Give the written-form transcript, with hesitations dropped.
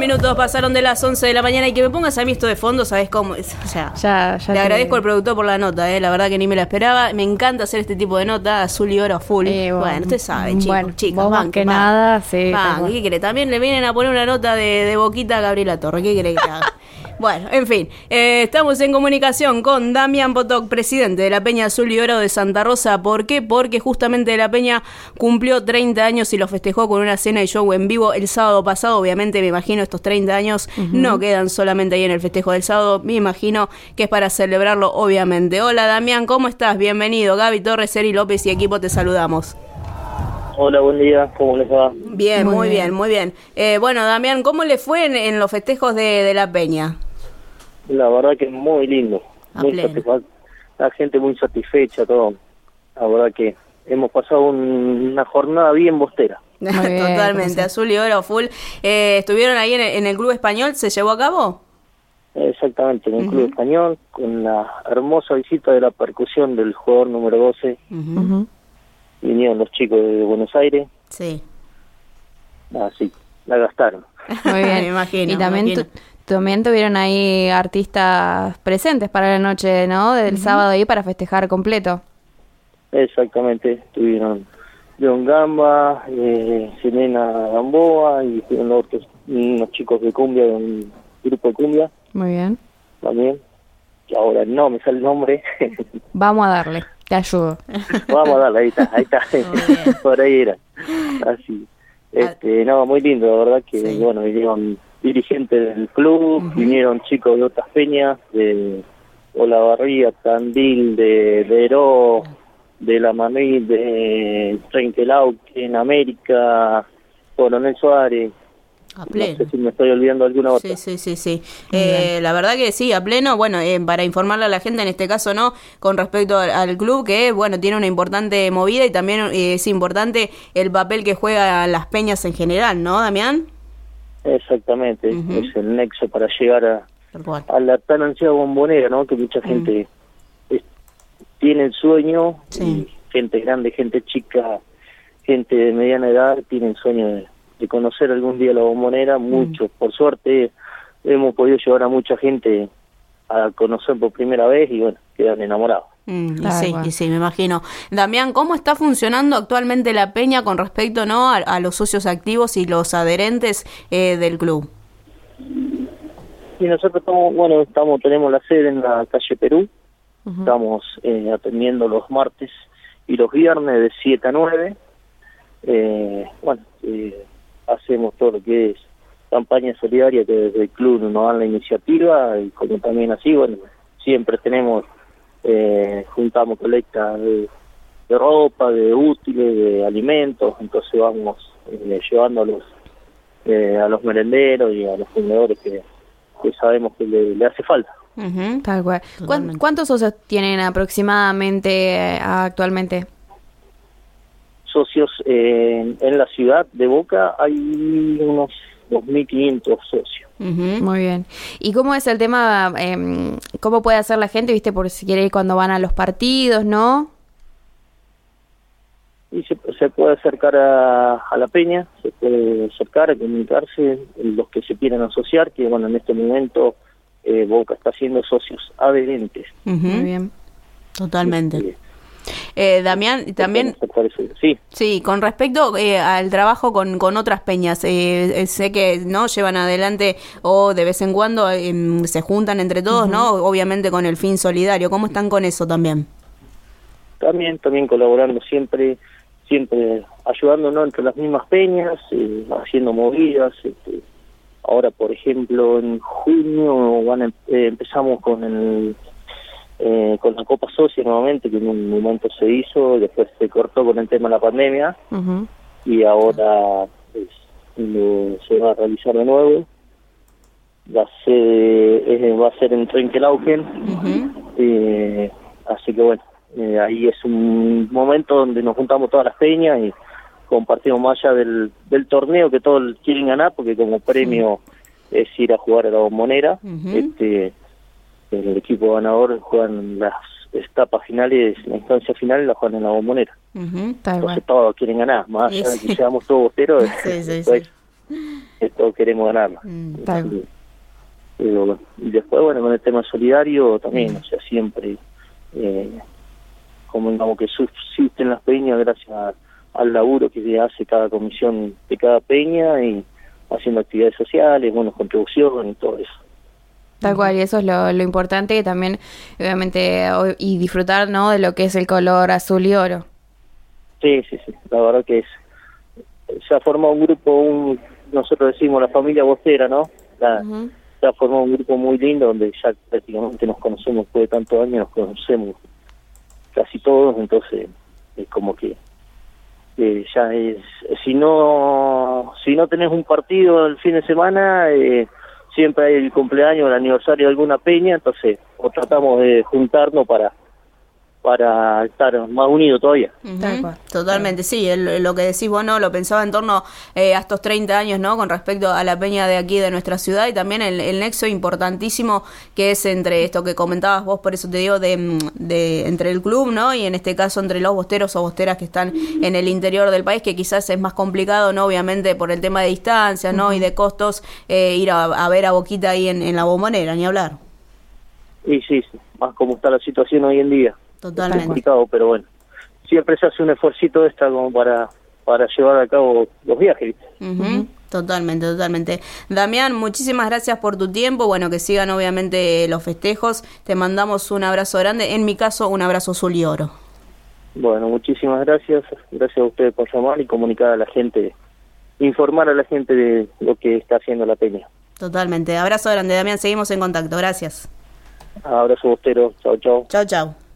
minutos pasaron de las 11 de la mañana y que me pongas a mí esto de fondo, ¿sabes cómo es? O sea, ya le agradezco al productor por la nota, la verdad que ni me la esperaba. Me encanta hacer este tipo de nota, azul y oro a full. Bueno, usted sabe, chicos, bueno, chicas, vos más que nada, sí. ¿Qué quiere? También le vienen a poner una nota de boquita a Gabriela Torre, ¿qué quiere que haga? Bueno, en fin, estamos en comunicación con Damián Potok, presidente de la Peña Azul y Oro de Santa Rosa. ¿Por qué? Porque justamente la Peña cumplió 30 años y lo festejó con una cena y show en vivo el sábado pasado. Obviamente, me imagino, estos 30 años no quedan solamente ahí en el festejo del sábado. Me imagino que es para celebrarlo, obviamente. Hola, Damián, ¿cómo estás? Bienvenido. Gaby Torres, Eri López y equipo, te saludamos. Hola, buen día, ¿cómo les va? Bien, muy bien, muy bien. Bueno, Damián, ¿cómo le fue en los festejos de la Peña? La verdad que es muy lindo, muy satisfecho, la gente muy satisfecha, todo. La verdad que hemos pasado una jornada bien bostera. Bien, totalmente, azul y oro full. ¿Estuvieron ahí en el Club Español? ¿Se llevó a cabo? Exactamente, en el Club Español, con la hermosa visita de la percusión del jugador número 12. Vinieron los chicos de Buenos Aires. Sí. Así, la gastaron. Muy bien, me imagino. Y también tuvieron ahí artistas presentes para la noche, ¿no? Del sábado ahí para festejar completo. Exactamente, tuvieron León Gamba, Selena Gamboa y unos chicos de cumbia, de un grupo de cumbia. Muy bien. También, que ahora no me sale el nombre. Vamos a darle, te ayudo. Vamos a darle, ahí está. Por ahí era. Así. No, muy lindo, la verdad que, bueno, vinieron dirigentes del club, vinieron chicos de otras peñas, de Olavarría, Tandil, de Heró, de La Manuel, de Trenquelauquen, América, Coronel Suárez. A pleno. No sé si me estoy olvidando alguna otra. Sí. La verdad que sí, a pleno. Bueno, para informarle a la gente, en este caso, ¿no? Con respecto al club, que, bueno, tiene una importante movida y también es importante el papel que juegan las peñas en general, ¿no, Damián? Exactamente, es el nexo para llegar a la tan ansiada Bombonera, ¿no? Que mucha gente tiene el sueño, y gente grande, gente chica, gente de mediana edad, tiene el sueño de conocer algún día la Bombonera. Muchos, por suerte, hemos podido llevar a mucha gente a conocer por primera vez y, bueno, quedan enamorados. Y sí, me imagino. Damián, ¿cómo está funcionando actualmente la Peña con respecto, ¿no? a los socios activos y los adherentes del club? Y nosotros tenemos la sede en la calle Perú. Estamos atendiendo los martes y los viernes de 7 a 9. Hacemos todo lo que es campaña solidaria, que desde el club nos dan la iniciativa, y como también así, bueno, siempre tenemos, juntamos colectas de ropa, de útiles, de alimentos, entonces vamos llevando a los merenderos y a los fundadores que sabemos que le hace falta. Tal cual. ¿Cuántos socios tienen aproximadamente actualmente? Socios en la ciudad de Boca hay unos 2.500 socios. Muy bien. ¿Y cómo es el tema? ¿Cómo puede hacer la gente, viste, por si quiere ir cuando van a los partidos, no? Y se puede acercar a la peña, se puede acercar a comunicarse, los que se quieran asociar, que, bueno, en este momento Boca está haciendo socios adherentes. Muy bien. Totalmente. Damián, también sí, con respecto al trabajo con otras peñas, sé que no llevan adelante o de vez en cuando se juntan entre todos, ¿no? Obviamente con el fin solidario. ¿Cómo están con eso también? También colaborando siempre ayudándonos entre las mismas peñas, haciendo movidas. Ahora, por ejemplo, en junio empezamos con la Copa Socia nuevamente, que en un momento se hizo, después se cortó con el tema de la pandemia, y ahora se va a realizar de nuevo. Va a ser en Trenquelauquen, así que bueno, ahí es un momento donde nos juntamos todas las peñas y compartimos más allá del torneo que todos quieren ganar, porque como premio es ir a jugar a la Bombonera. El equipo ganador juegan las etapas finales, la instancia final la juegan en la Bombonera. Entonces todos quieren ganar, más allá de que seamos todos bosteros. Sí. todos queremos ganarla. Tal. Pero, y después, bueno, con el tema solidario también, o sea, siempre, como digamos que subsisten las peñas gracias al laburo que hace cada comisión de cada peña y haciendo actividades sociales, bueno, contribución y todo eso. Tal cual, y eso es lo importante, que también, obviamente, y disfrutar, ¿no?, de lo que es el color azul y oro. Sí, la verdad que se ha formado un grupo, nosotros decimos la familia Bostera, ¿no? Se ha formado un grupo muy lindo donde ya prácticamente nos conocemos después de tantos años, nos conocemos casi todos, entonces es como que ya es, si no tenés un partido el fin de semana, siempre hay el cumpleaños, el aniversario de alguna peña, entonces tratamos de juntarnos para estar más unidos todavía. Totalmente, sí, lo que decís vos, no, lo pensaba en torno a estos 30 años, ¿no?, con respecto a la peña de aquí de nuestra ciudad, y también el nexo importantísimo que es entre esto que comentabas vos, por eso te digo, de entre el club, ¿no?, y en este caso entre los bosteros o bosteras que están en el interior del país, que quizás es más complicado, ¿no?, obviamente por el tema de distancias, ¿no?, y de costos, ir a ver a Boquita ahí en la Bombonera, ni hablar. Y sí, más como está la situación hoy en día. Totalmente. Es complicado, pero bueno, siempre se hace un esfuercito extra como para llevar a cabo los viajes. Totalmente. Damián, muchísimas gracias por tu tiempo, bueno, que sigan obviamente los festejos, te mandamos un abrazo grande, en mi caso un abrazo azul y oro. Bueno, muchísimas gracias a ustedes por llamar y comunicar a la gente, informar a la gente de lo que está haciendo la peña. Totalmente, abrazo grande, Damián, seguimos en contacto, gracias. Abrazo bostero, chau. Chau.